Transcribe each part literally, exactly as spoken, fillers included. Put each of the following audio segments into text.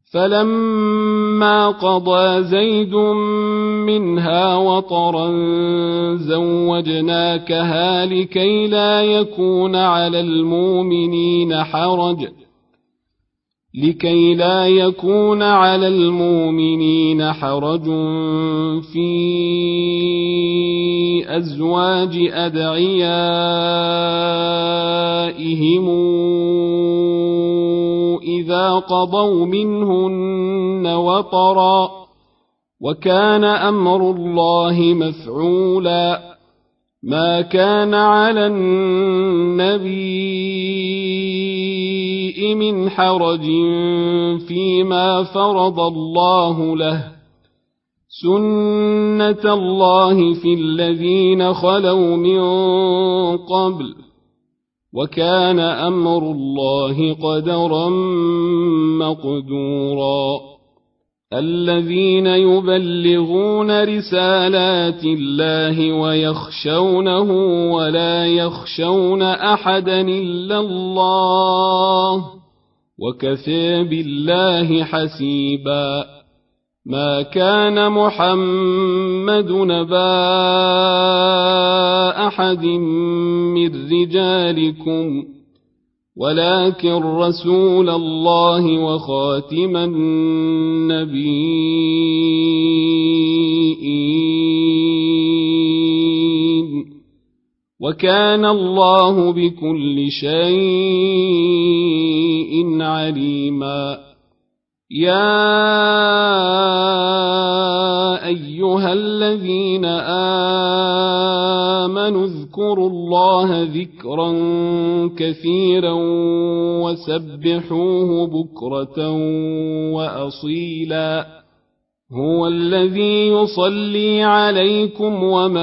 فلما قضى زيد منها وطرا زوجناكها لكي لا يكون على المؤمنين حرج لكي لا يكون على المؤمنين حرج في أزواج أدعيائهم إذا قضوا منهن وطرا وكان أمر الله مفعولا ما كان على النبي من حرج فيما فرض الله له سنة الله في الذين خلوا من قبل وكان أمر الله قدرا مقدورا الذين يبلغون رسالات الله ويخشونه ولا يخشون أحدا إلا الله وكفى بالله حسيبا ما كان محمد نبا أحد من رجالكم ولكن رسول الله وخاتم النبيين وكان الله بكل شيء عليما يا أيها الذين آمنوا اذكروا الله ذكرا كثيرا وسبحوه بكرة وأصيلا هو الذي يصلي عليكم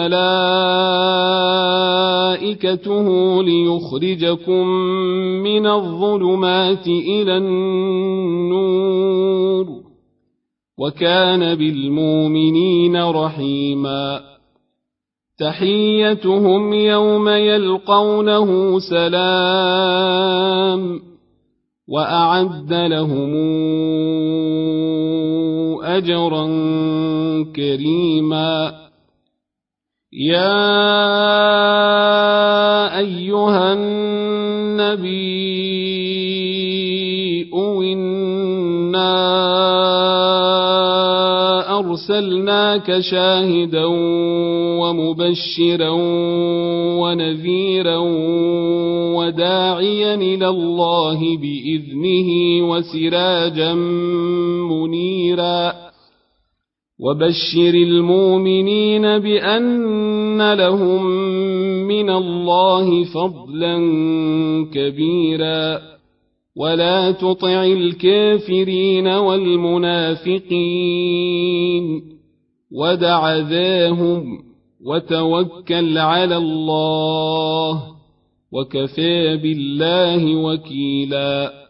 وملائكته ليخرجكم من الظلمات إلى النور وكان بالمؤمنين رحيما تحيتهم يوم يلقونه سلام وأعد لهم أجرا كريما يا أيها النبي إنا أرسلناك شاهدا ومبشرا ونذيرا وداعيا إلى الله بإذنه وسراجا منيرا وبشر المؤمنين بأن لهم من الله فضلا كبيرا ولا تطع الكافرين والمنافقين ودع ذاهم وتوكل على الله وكفى بالله وكيلا